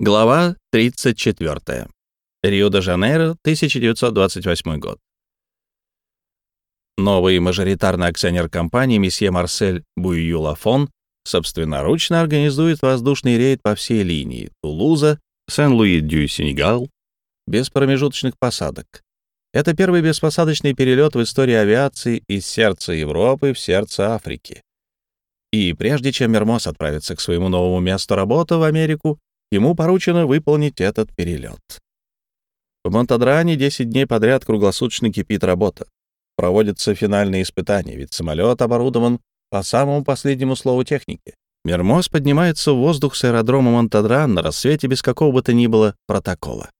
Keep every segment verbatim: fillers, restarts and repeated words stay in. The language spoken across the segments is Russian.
Глава тридцать четвёртая. Рио-де-Жанейро, тысяча девятьсот двадцать восьмой год. Новый мажоритарный акционер компании месье Марсель Буйю-Лафон собственноручно организует воздушный рейд по всей линии Тулуза, Сен-Луи-дю-Сенегал без промежуточных посадок. Это первый беспосадочный перелет в истории авиации из сердца Европы в сердце Африки. И прежде чем Мермоз отправится к своему новому месту работы в Америку, ему поручено выполнить этот перелет. В Монтадране десять дней подряд круглосуточно кипит работа. Проводятся финальные испытания, ведь самолет оборудован по самому последнему слову техники. Мермоз поднимается в воздух с аэродрома Монтадран на рассвете без какого бы то ни было протокола.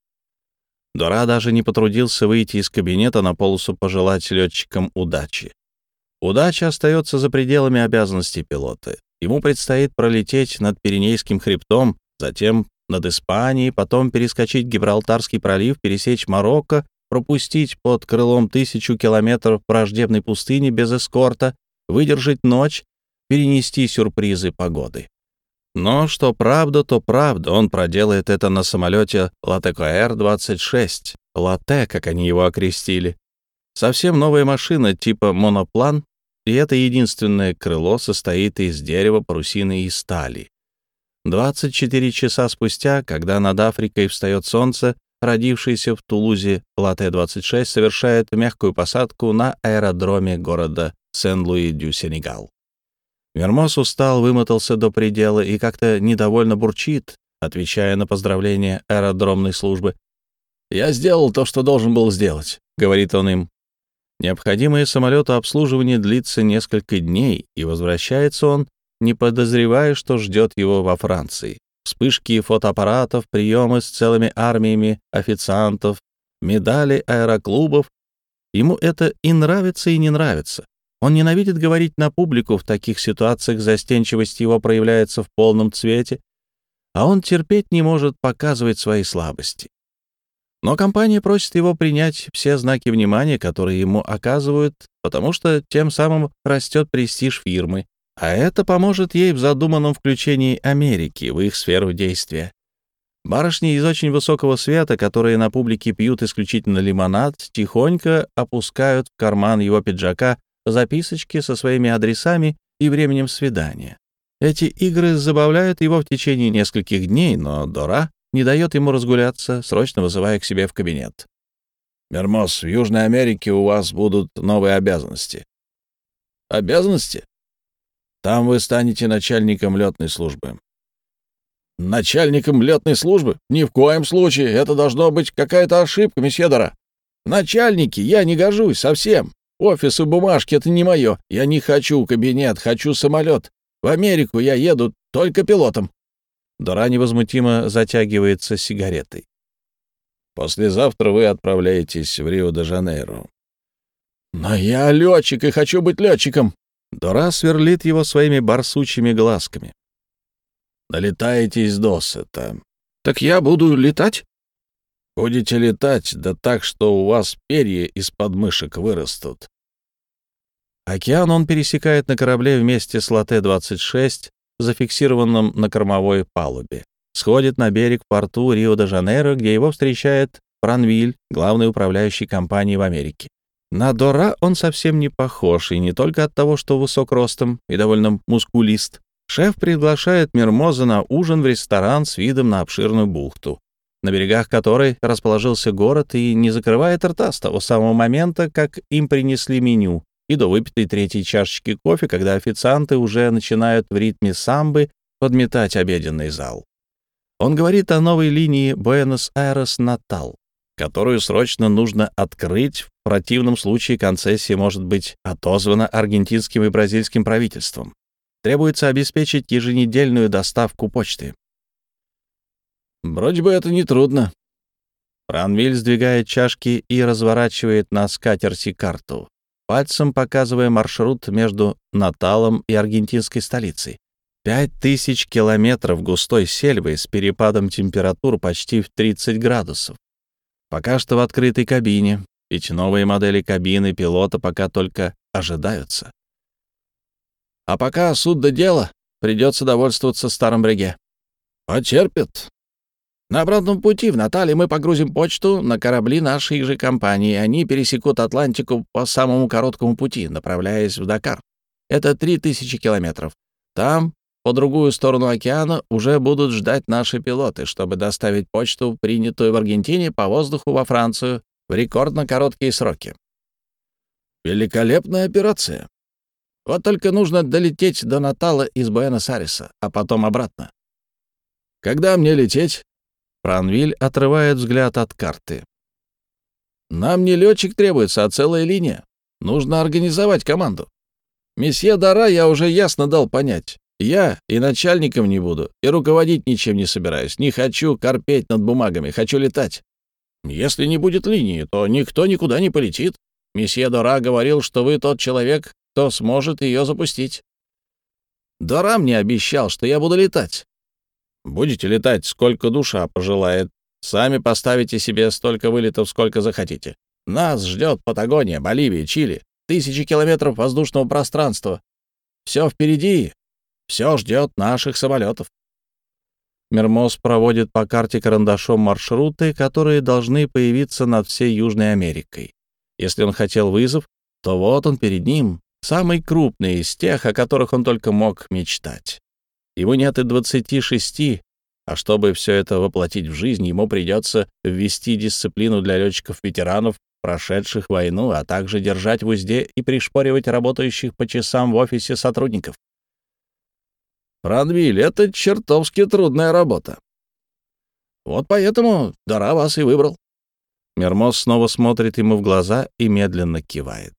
Дора даже не потрудился выйти из кабинета на полосу пожелать летчикам удачи. Удача остается за пределами обязанностей пилота. Ему предстоит пролететь над Пиренейским хребтом, затем над Испанией, потом перескочить Гибралтарский пролив, пересечь Марокко, пропустить под крылом тысячу километров враждебной пустыни без эскорта, выдержать ночь, перенести сюрпризы погоды. Но что правда, то правда, он проделает это на самолете Латекоэр двадцать шесть, Латте, как они его окрестили. Совсем новая машина типа моноплан, и это единственное крыло состоит из дерева, парусины и стали. двадцать четыре часа спустя, когда над Африкой встает солнце, родившийся в Тулузе Латте двадцать шесть совершает мягкую посадку на аэродроме города Сен-Луи-дю-Сенегал. Мермоз устал, вымотался до предела и как-то недовольно бурчит, отвечая на поздравления аэродромной службы. «Я сделал то, что должен был сделать», — говорит он им. Необходимое самолету обслуживание длится несколько дней, и возвращается он, не подозревая, что ждет его во Франции. Вспышки фотоаппаратов, приемы с целыми армиями официантов, медали аэроклубов. Ему это и нравится, и не нравится. Он ненавидит говорить на публику, в таких ситуациях застенчивость его проявляется в полном цвете, а он терпеть не может показывать свои слабости. Но компания просит его принять все знаки внимания, которые ему оказывают, потому что тем самым растет престиж фирмы, а это поможет ей в задуманном включении Америки в их сферу действия. Барышни из очень высокого света, которые на публике пьют исключительно лимонад, тихонько опускают в карман его пиджака записочки со своими адресами и временем свидания. Эти игры забавляют его в течение нескольких дней, но Дора не дает ему разгуляться, срочно вызывая к себе в кабинет. «Мермоз, в Южной Америке у вас будут новые обязанности». «Обязанности?» «Там вы станете начальником летной службы». «Начальником летной службы? Ни в коем случае. Это должно быть какая-то ошибка, месье Дора. Начальники, я не гожусь совсем. Офис и бумажки — это не мое. Я не хочу кабинет, хочу самолет. В Америку я еду только пилотом». Дора невозмутимо затягивается сигаретой. «Послезавтра вы отправляетесь в Рио-де-Жанейро». «Но я летчик и хочу быть летчиком». Дора сверлит его своими барсучьими глазками. «Налетаетесь досыта». «Так я буду летать?» «Будете летать, да так, что у вас перья из подмышек вырастут». Океан он пересекает на корабле вместе с Латте двадцать шесть, зафиксированном на кормовой палубе. Сходит на берег в порту Рио-де-Жанейро, где его встречает Пранвиль, главный управляющий компанией в Америке. На Дора он совсем не похож, и не только от того, что высок ростом и довольно мускулист. Шеф приглашает Мермоза на ужин в ресторан с видом на обширную бухту, на берегах которой расположился город, и не закрывает рта с того самого момента, как им принесли меню, и до выпитой третьей чашечки кофе, когда официанты уже начинают в ритме самбы подметать обеденный зал. Он говорит о новой линии Буэнос-Айрес-Натал, которую срочно нужно открыть, в противном случае концессия может быть отозвана аргентинским и бразильским правительством. Требуется обеспечить еженедельную доставку почты. «Вроде бы это нетрудно». Пранвиль сдвигает чашки и разворачивает на скатерти карту, пальцем показывая маршрут между Наталом и аргентинской столицей. Пять тысяч километров густой сельвы с перепадом температур почти в тридцать градусов. Пока что в открытой кабине, ведь новые модели кабины пилота пока только ожидаются. А пока суд до дела, придется довольствоваться старым бреге. Потерпит. На обратном пути в Натале мы погрузим почту на корабли нашей же компании. Они пересекут Атлантику по самому короткому пути, направляясь в Дакар. Это три тысячи километров. Там, по другую сторону океана, уже будут ждать наши пилоты, чтобы доставить почту, принятую в Аргентине, по воздуху во Францию в рекордно короткие сроки. Великолепная операция. Вот только нужно долететь до Натала из Буэнос-Айреса, а потом обратно. Когда мне лететь? Пранвиль отрывает взгляд от карты. Нам не летчик требуется, а целая линия. Нужно организовать команду. Месье Дара я уже ясно дал понять. Я и начальником не буду, и руководить ничем не собираюсь. Не хочу корпеть над бумагами, хочу летать. Если не будет линии, то никто никуда не полетит. Месье Дара говорил, что вы тот человек, кто сможет ее запустить. Дара мне обещал, что я буду летать. Будете летать, сколько душа пожелает. Сами поставите себе столько вылетов, сколько захотите. Нас ждет Патагония, Боливия, Чили. Тысячи километров воздушного пространства. Все впереди. Все ждет наших самолетов. Мермоз проводит по карте карандашом маршруты, которые должны появиться над всей Южной Америкой. Если он хотел вызов, то вот он перед ним, самый крупный из тех, о которых он только мог мечтать. Ему нет и двадцати шести, а чтобы все это воплотить в жизнь, ему придется ввести дисциплину для летчиков-ветеранов, прошедших войну, а также держать в узде и пришпоривать работающих по часам в офисе сотрудников. Пранвиль, это чертовски трудная работа. Вот поэтому Дара вас и выбрал. Мермоз снова смотрит ему в глаза и медленно кивает.